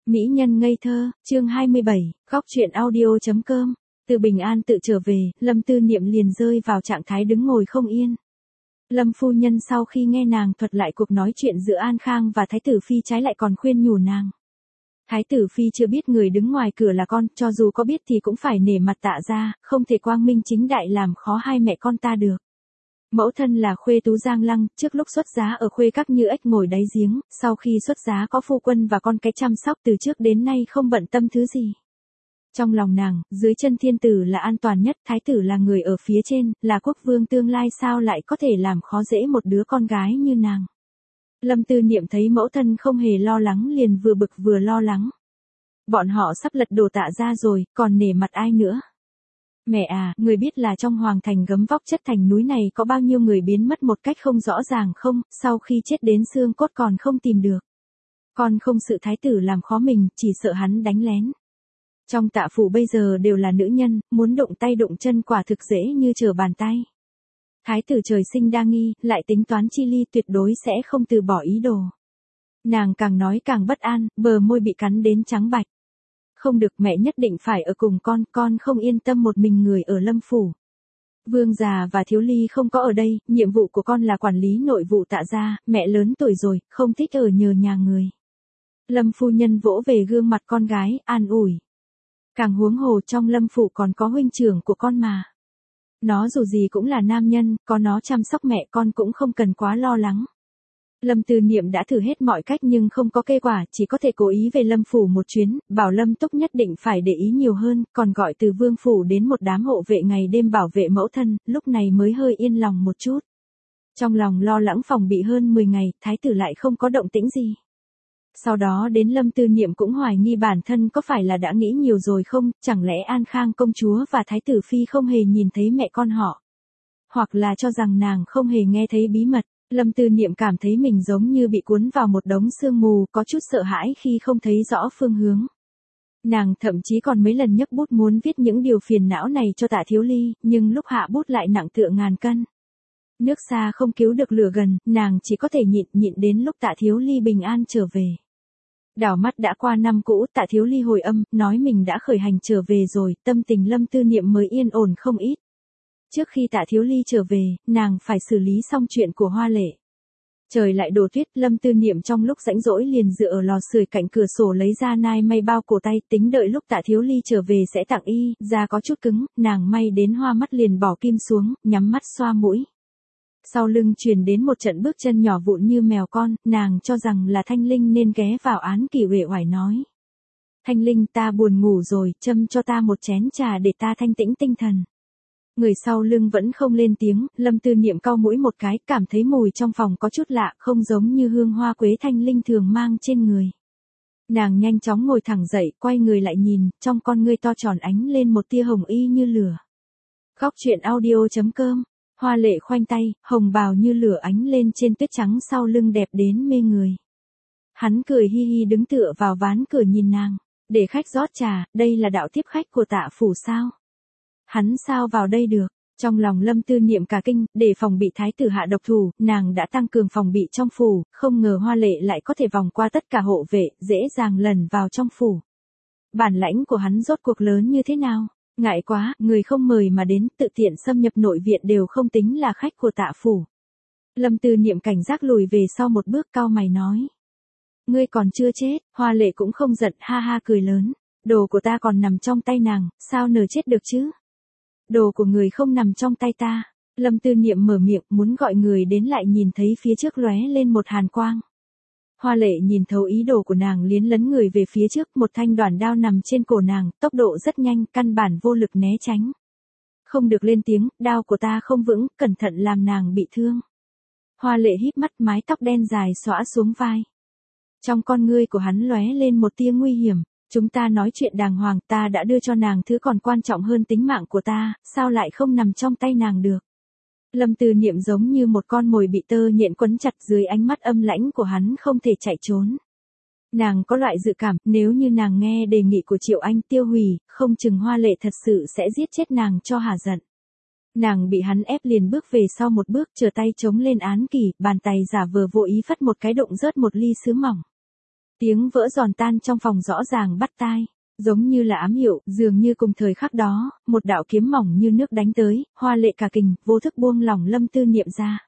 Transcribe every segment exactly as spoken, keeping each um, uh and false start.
Mỹ nhân ngây thơ, chương hai mươi bảy, góc truyện audio.com. Từ Bình An tự trở về, Lâm Tư Niệm liền rơi vào trạng thái đứng ngồi không yên. Lâm phu nhân sau khi nghe nàng thuật lại cuộc nói chuyện giữa An Khang và Thái tử Phi trái lại còn khuyên nhủ nàng. Thái tử Phi chưa biết người đứng ngoài cửa là con, cho dù có biết thì cũng phải nể mặt Tạ gia, không thể quang minh chính đại làm khó hai mẹ con ta được. Mẫu thân là Khuê Tú Giang Lăng, trước lúc xuất giá ở Khuê Các như ếch ngồi đáy giếng, sau khi xuất giá có phu quân và con cái chăm sóc từ trước đến nay không bận tâm thứ gì. Trong lòng nàng, dưới chân thiên tử là an toàn nhất, thái tử là người ở phía trên, là quốc vương tương lai, sao lại có thể làm khó dễ một đứa con gái như nàng. Lâm Tư Niệm thấy mẫu thân không hề lo lắng liền vừa bực vừa lo lắng. Bọn họ sắp lật đổ Tạ gia rồi, còn nể mặt ai nữa. Mẹ à, người biết là trong hoàng thành gấm vóc chất thành núi này có bao nhiêu người biến mất một cách không rõ ràng không, sau khi chết đến xương cốt còn không tìm được. Con không sợ thái tử làm khó mình, chỉ sợ hắn đánh lén. Trong Tạ phủ bây giờ đều là nữ nhân, muốn động tay động chân quả thực dễ như trở bàn tay. Thái tử trời sinh đa nghi, lại tính toán chi ly, tuyệt đối sẽ không từ bỏ ý đồ. Nàng càng nói càng bất an, bờ môi bị cắn đến trắng bạch. Không được, mẹ nhất định phải ở cùng con, con không yên tâm một mình người ở Lâm phủ. Vương già và Thiếu Ly không có ở đây, nhiệm vụ của con là quản lý nội vụ Tạ gia, mẹ lớn tuổi rồi, không thích ở nhờ nhà người. Lâm phu nhân vỗ về gương mặt con gái, an ủi. Càng huống hồ trong Lâm phủ còn có huynh trưởng của con mà. Nó dù gì cũng là nam nhân, có nó chăm sóc mẹ con cũng không cần quá lo lắng. Lâm Tư Niệm đã thử hết mọi cách nhưng không có kết quả, chỉ có thể cố ý về Lâm phủ một chuyến, bảo Lâm Túc nhất định phải để ý nhiều hơn, còn gọi từ Vương phủ đến một đám hộ vệ ngày đêm bảo vệ mẫu thân, lúc này mới hơi yên lòng một chút. Trong lòng lo lắng phòng bị hơn mười ngày, thái tử lại không có động tĩnh gì. Sau đó đến Lâm Tư Niệm cũng hoài nghi bản thân có phải là đã nghĩ nhiều rồi không, chẳng lẽ An Khang công chúa và Thái tử Phi không hề nhìn thấy mẹ con họ. Hoặc là cho rằng nàng không hề nghe thấy bí mật. Lâm Tư Niệm cảm thấy mình giống như bị cuốn vào một đống sương mù, có chút sợ hãi khi không thấy rõ phương hướng. Nàng thậm chí còn mấy lần nhấc bút muốn viết những điều phiền não này cho Tạ Thiếu Ly, nhưng lúc hạ bút lại nặng tựa ngàn cân. Nước xa không cứu được lửa gần, nàng chỉ có thể nhịn nhịn đến lúc Tạ Thiếu Ly bình an trở về. Đảo mắt đã qua năm cũ, Tạ Thiếu Ly hồi âm, nói mình đã khởi hành trở về rồi, tâm tình Lâm Tư Niệm mới yên ổn không ít. Trước khi Tạ Thiếu Ly trở về, nàng phải xử lý xong chuyện của Hoa Lệ. Trời lại đổ tuyết, Lâm Tư Niệm trong lúc rãnh rỗi liền dựa ở lò sưởi cạnh cửa sổ lấy ra nai may bao cổ tay, tính đợi lúc Tạ Thiếu Ly trở về sẽ tặng y, da có chút cứng, nàng may đến hoa mắt liền bỏ kim xuống, nhắm mắt xoa mũi. Sau lưng truyền đến một trận bước chân nhỏ vụn như mèo con, nàng cho rằng là Thanh Linh nên ghé vào án kỷ uể oải nói. Thanh Linh, ta buồn ngủ rồi, châm cho ta một chén trà để ta thanh tĩnh tinh thần. Người sau lưng vẫn không lên tiếng, Lâm Tư Niệm cau mũi một cái, cảm thấy mùi trong phòng có chút lạ, không giống như hương hoa quế Thanh Linh thường mang trên người. Nàng nhanh chóng ngồi thẳng dậy, quay người lại nhìn, trong con ngươi to tròn ánh lên một tia hồng y như lửa. Góc truyện audio.com. Hoa Lệ khoanh tay, hồng bào như lửa ánh lên trên tuyết trắng sau lưng đẹp đến mê người. Hắn cười hi hi đứng tựa vào ván cửa nhìn nàng, để khách rót trà, đây là đạo tiếp khách của Tạ phủ sao? Hắn sao vào đây được? Trong lòng Lâm Tư Niệm cả kinh, để phòng bị thái tử hạ độc thủ, nàng đã tăng cường phòng bị trong phủ, không ngờ Hoa Lệ lại có thể vòng qua tất cả hộ vệ, dễ dàng lẩn vào trong phủ. Bản lãnh của hắn rốt cuộc lớn như thế nào? Ngại quá, người không mời mà đến, tự tiện xâm nhập nội viện đều không tính là khách của Tạ phủ. Lâm Tư Niệm cảnh giác lùi về sau một bước, cau mày nói. Ngươi còn chưa chết, Hoa Lệ cũng không giận, ha ha cười lớn. Đồ của ta còn nằm trong tay nàng, sao nở chết được chứ? Đồ của người không nằm trong tay ta. Lâm Tư Niệm mở miệng, muốn gọi người đến lại nhìn thấy phía trước lóe lên một hàn quang. Hoa Lệ nhìn thấu ý đồ của nàng liến lấn người về phía trước, một thanh đoản đao nằm trên cổ nàng, tốc độ rất nhanh, căn bản vô lực né tránh. Không được lên tiếng, đao của ta không vững, cẩn thận làm nàng bị thương. Hoa Lệ híp mắt, mái tóc đen dài xõa xuống vai. Trong con ngươi của hắn lóe lên một tia nguy hiểm, chúng ta nói chuyện đàng hoàng, ta đã đưa cho nàng thứ còn quan trọng hơn tính mạng của ta, sao lại không nằm trong tay nàng được. Lâm Tư Niệm giống như một con mồi bị tơ nhện quấn chặt, dưới ánh mắt âm lãnh của hắn không thể chạy trốn. Nàng có loại dự cảm, nếu như nàng nghe đề nghị của Triệu Anh tiêu hủy, không chừng Hoa Lệ thật sự sẽ giết chết nàng cho hả giận. Nàng bị hắn ép liền bước về sau một bước, trở tay chống lên án kỷ, bàn tay giả vờ vô ý phất một cái đụng rớt một ly sứ mỏng. Tiếng vỡ giòn tan trong phòng rõ ràng bắt tai. Giống như là ám hiệu, dường như cùng thời khắc đó, một đạo kiếm mỏng như nước đánh tới, Hoa Lệ cả kinh, vô thức buông lỏng Lâm Tư Niệm ra.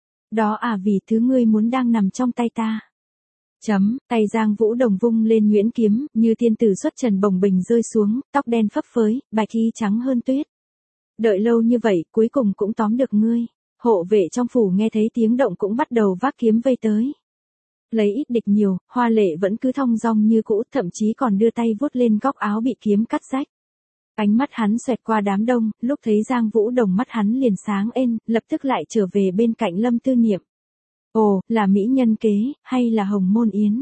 Đó à, vì thứ ngươi muốn đang nằm trong tay ta. Chấm, tay Giang Vũ Đồng vung lên nhuyễn kiếm, như tiên tử xuất trần bồng bềnh rơi xuống, tóc đen phấp phới, bạch y trắng hơn tuyết. Đợi lâu như vậy, cuối cùng cũng tóm được ngươi. Hộ vệ trong phủ nghe thấy tiếng động cũng bắt đầu vác kiếm vây tới. Lấy ít địch nhiều, Hoa Lệ vẫn cứ thong dong như cũ, thậm chí còn đưa tay vuốt lên góc áo bị kiếm cắt rách. Ánh mắt hắn xoẹt qua đám đông, lúc thấy Giang Vũ Đồng mắt hắn liền sáng ên, lập tức lại trở về bên cạnh Lâm Tư Niệm. Ồ, là mỹ nhân kế, hay là Hồng Môn Yến?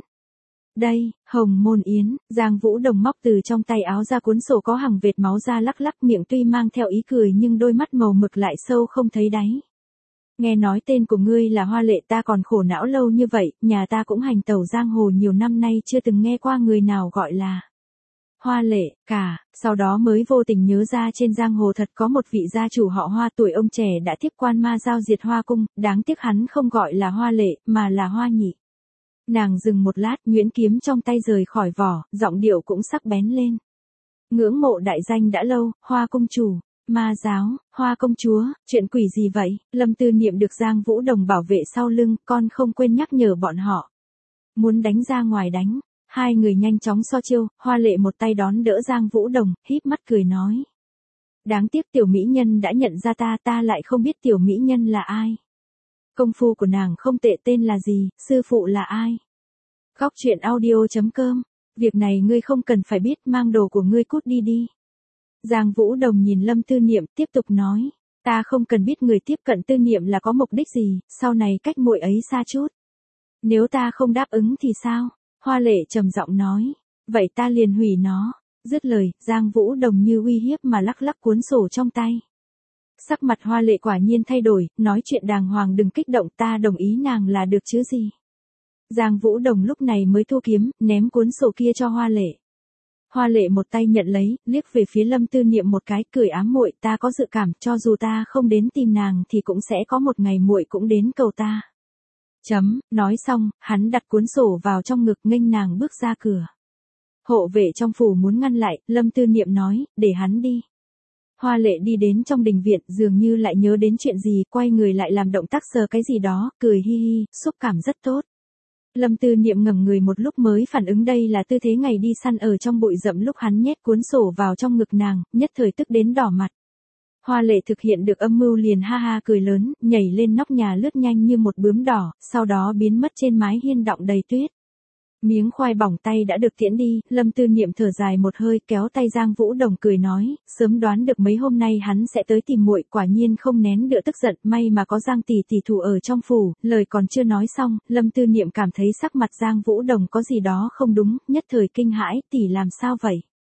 Đây, Hồng Môn Yến, Giang Vũ Đồng móc từ trong tay áo ra cuốn sổ có hàng vệt máu ra lắc lắc miệng tuy mang theo ý cười nhưng đôi mắt màu mực lại sâu không thấy đáy. Nghe nói tên của ngươi là Hoa Lệ ta còn khổ não lâu như vậy, nhà ta cũng hành tẩu giang hồ nhiều năm nay chưa từng nghe qua người nào gọi là Hoa Lệ cả, sau đó mới vô tình nhớ ra trên giang hồ thật có một vị gia chủ họ Hoa tuổi ông trẻ đã tiếp quan ma giao diệt Hoa cung, đáng tiếc hắn không gọi là Hoa Lệ, mà là Hoa Nhị. Nàng dừng một lát, nhuyễn kiếm trong tay rời khỏi vỏ, giọng điệu cũng sắc bén lên. Ngưỡng mộ đại danh đã lâu, Hoa công chủ. Ma giáo, Hoa công chúa, chuyện quỷ gì vậy? Lâm Tư Niệm được Giang Vũ Đồng bảo vệ sau lưng, con không quên nhắc nhở bọn họ. Muốn đánh ra ngoài đánh. Hai người nhanh chóng so chiêu, Hoa Lệ một tay đón đỡ Giang Vũ Đồng, híp mắt cười nói. Đáng tiếc tiểu mỹ nhân đã nhận ra ta, ta lại không biết tiểu mỹ nhân là ai. Công phu của nàng không tệ, tên là gì, sư phụ là ai? Góc truyện audio chấm com. Việc này ngươi không cần phải biết, mang đồ của ngươi cút đi đi. Giang Vũ Đồng nhìn Lâm Tư Niệm tiếp tục nói, ta không cần biết người tiếp cận Tư Niệm là có mục đích gì, sau này cách muội ấy xa chút. Nếu ta không đáp ứng thì sao? Hoa Lệ trầm giọng nói, vậy ta liền hủy nó. Dứt lời, Giang Vũ Đồng như uy hiếp mà lắc lắc cuốn sổ trong tay. Sắc mặt Hoa Lệ quả nhiên thay đổi, nói chuyện đàng hoàng đừng kích động, ta đồng ý nàng là được chứ gì. Giang Vũ Đồng lúc này mới thu kiếm, ném cuốn sổ kia cho Hoa Lệ. Hoa Lệ một tay nhận lấy, liếc về phía Lâm Tư Niệm một cái, cười ám muội, ta có dự cảm, cho dù ta không đến tìm nàng thì cũng sẽ có một ngày muội cũng đến cầu ta. Chấm, nói xong, hắn đặt cuốn sổ vào trong ngực nghênh nàng bước ra cửa. Hộ vệ trong phủ muốn ngăn lại, Lâm Tư Niệm nói, để hắn đi. Hoa Lệ đi đến trong đình viện, dường như lại nhớ đến chuyện gì, quay người lại làm động tác sờ cái gì đó, cười hi hi, xúc cảm rất tốt. Lâm Tư Niệm ngẩng người một lúc mới phản ứng đây là tư thế ngày đi săn ở trong bụi rậm lúc hắn nhét cuốn sổ vào trong ngực nàng, nhất thời tức đến đỏ mặt. Hoa Lệ thực hiện được âm mưu liền ha ha cười lớn, nhảy lên nóc nhà lướt nhanh như một bướm đỏ, sau đó biến mất trên mái hiên đọng đầy tuyết. Miếng khoai bỏng tay đã được tiễn đi, Lâm Tư Niệm thở dài một hơi kéo tay Giang Vũ Đồng cười nói, sớm đoán được mấy hôm nay hắn sẽ tới tìm muội, quả nhiên không nén được tức giận, may mà có Giang tỷ tỷ thủ ở trong phủ. Lời còn chưa nói xong, Lâm Tư Niệm cảm thấy sắc mặt Giang Vũ Đồng có gì đó không đúng, nhất thời kinh hãi, tỷ làm sao vậy?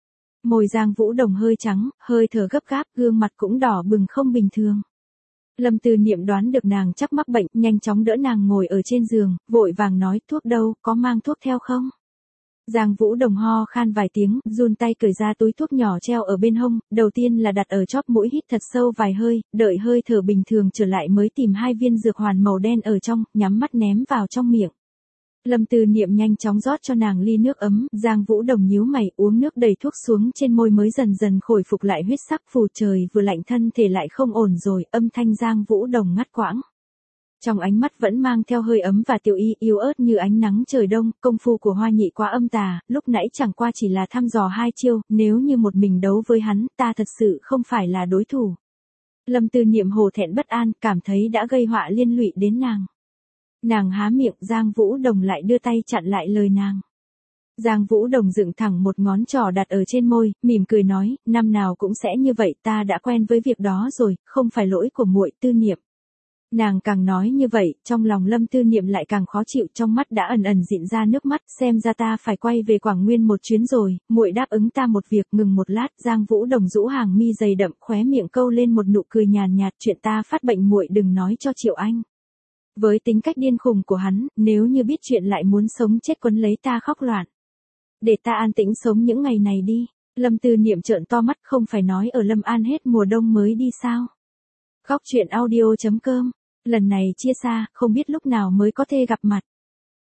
Môi Giang Vũ Đồng hơi trắng, hơi thở gấp gáp, gương mặt cũng đỏ bừng không bình thường. Lâm Tư Niệm đoán được nàng chắc mắc bệnh, nhanh chóng đỡ nàng ngồi ở trên giường, vội vàng nói, thuốc đâu, có mang thuốc theo không? Giang Vũ Đồng ho khan vài tiếng, run tay cởi ra túi thuốc nhỏ treo ở bên hông, đầu tiên là đặt ở chóp mũi hít thật sâu vài hơi, đợi hơi thở bình thường trở lại mới tìm hai viên dược hoàn màu đen ở trong, nhắm mắt ném vào trong miệng. Lâm Tư Niệm nhanh chóng rót cho nàng ly nước ấm, Giang Vũ Đồng nhíu mày uống nước đầy thuốc xuống trên môi mới dần dần khôi phục lại huyết sắc, phù trời vừa lạnh thân thể lại không ổn rồi, âm thanh Giang Vũ Đồng ngắt quãng. Trong ánh mắt vẫn mang theo hơi ấm và tiểu y yếu ớt như ánh nắng trời đông, công phu của Hoa Nhị quá âm tà, lúc nãy chẳng qua chỉ là thăm dò hai chiêu, nếu như một mình đấu với hắn, ta thật sự không phải là đối thủ. Lâm Tư Niệm hổ thẹn bất an, cảm thấy đã gây họa liên lụy đến nàng. Nàng há miệng, Giang Vũ Đồng lại đưa tay chặn lại lời nàng. Giang Vũ Đồng dựng thẳng một ngón trỏ đặt ở trên môi, mỉm cười nói, năm nào cũng sẽ như vậy, ta đã quen với việc đó rồi, không phải lỗi của muội Tư Niệm. Nàng càng nói như vậy, trong lòng Lâm Tư Niệm lại càng khó chịu, trong mắt đã ẩn ẩn dịn ra nước mắt, xem ra ta phải quay về Quảng Nguyên một chuyến rồi, muội đáp ứng ta một việc. Ngừng một lát, Giang Vũ Đồng rũ hàng mi dày đậm, khóe miệng câu lên một nụ cười nhàn nhạt, chuyện ta phát bệnh muội đừng nói cho Triệu Anh. Với tính cách điên khùng của hắn, nếu như biết chuyện lại muốn sống chết quấn lấy ta khóc loạn. Để ta an tĩnh sống những ngày này đi. Lâm Tư Niệm trợn to mắt, không phải nói ở Lâm An hết mùa đông mới đi sao? Góc truyện audio chấm com. Lần này chia xa, không biết lúc nào mới có thể gặp mặt.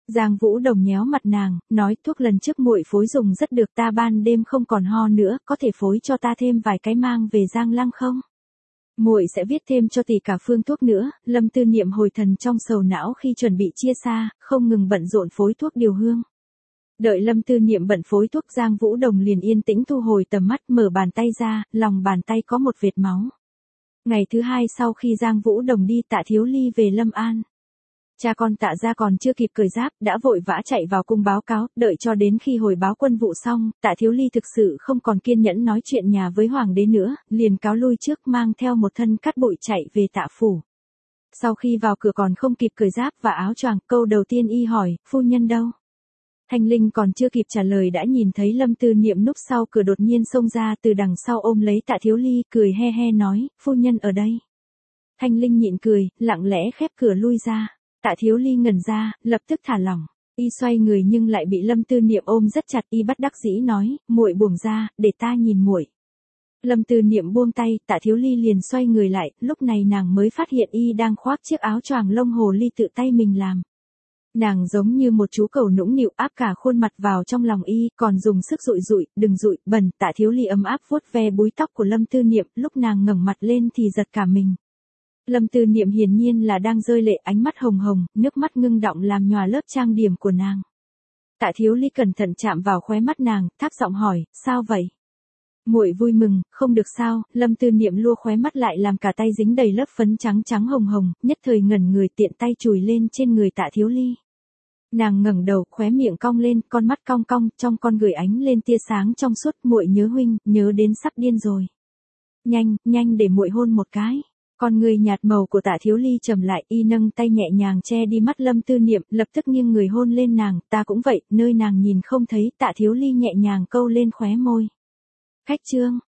Giang Vũ Đồng nhéo mặt nàng, nói thuốc lần trước muội phối dùng rất được, ta ban đêm không còn ho nữa, có thể phối cho ta thêm vài cái mang về Giang Lăng không? Muội sẽ viết thêm cho tỷ cả phương thuốc nữa. Lâm Tư Niệm hồi thần trong sầu não khi chuẩn bị chia xa, không ngừng bận rộn phối thuốc điều hương. Đợi Lâm Tư Niệm bận phối thuốc, Giang Vũ Đồng liền yên tĩnh thu hồi tầm mắt, mở bàn tay ra, lòng bàn tay có một vệt máu. Ngày thứ hai sau khi Giang Vũ Đồng đi, Tạ Thiếu Ly về Lâm An. Cha con Tạ gia còn chưa kịp cởi giáp, đã vội vã chạy vào cung báo cáo, đợi cho đến khi hồi báo quân vụ xong, Tạ Thiếu Ly thực sự không còn kiên nhẫn nói chuyện nhà với hoàng đế nữa, liền cáo lui trước, mang theo một thân cát bụi chạy về Tạ phủ. Sau khi vào cửa còn không kịp cởi giáp và áo choàng, câu đầu tiên y hỏi, phu nhân đâu? Thanh Linh còn chưa kịp trả lời đã nhìn thấy Lâm Tư Niệm núp sau cửa đột nhiên xông ra từ đằng sau ôm lấy Tạ Thiếu Ly, cười he he nói, phu nhân ở đây. Thanh Linh nhịn cười, lặng lẽ khép cửa lui ra. Tạ Thiếu Ly ngẩn ra, lập tức thả lỏng. Y xoay người nhưng lại bị Lâm Tư Niệm ôm rất chặt, y bất đắc dĩ nói, muội buông ra, để ta nhìn muội. Lâm Tư Niệm buông tay, Tạ Thiếu Ly liền xoay người lại, lúc này nàng mới phát hiện y đang khoác chiếc áo choàng lông hồ ly tự tay mình làm. Nàng giống như một chú cẩu nũng nịu áp cả khuôn mặt vào trong lòng y, còn dùng sức dụi dụi, đừng dụi, bẩn. Tạ Thiếu Ly ấm áp vuốt ve búi tóc của Lâm Tư Niệm, lúc nàng ngẩng mặt lên thì giật cả mình. Lâm Tư Niệm hiển nhiên là đang rơi lệ, ánh mắt hồng hồng, nước mắt ngưng đọng làm nhòa lớp trang điểm của nàng. Tạ Thiếu Ly cẩn thận chạm vào khóe mắt nàng, thấp giọng hỏi, sao vậy? Muội vui mừng, không được sao? Lâm Tư Niệm lua khóe mắt lại làm cả tay dính đầy lớp phấn trắng trắng hồng hồng, nhất thời ngẩn người, tiện tay chùi lên trên người Tạ Thiếu Ly. Nàng ngẩng đầu, khóe miệng cong lên, con mắt cong cong, trong con người ánh lên tia sáng trong suốt, muội nhớ huynh, nhớ đến sắp điên rồi. Nhanh, nhanh để muội hôn một cái. Con người nhạt màu của Tạ Thiếu Ly trầm lại, y nâng tay nhẹ nhàng che đi mắt Lâm Tư Niệm, lập tức nghiêng người hôn lên nàng, ta cũng vậy, nơi nàng nhìn không thấy, Tạ Thiếu Ly nhẹ nhàng câu lên khóe môi. Khách trương,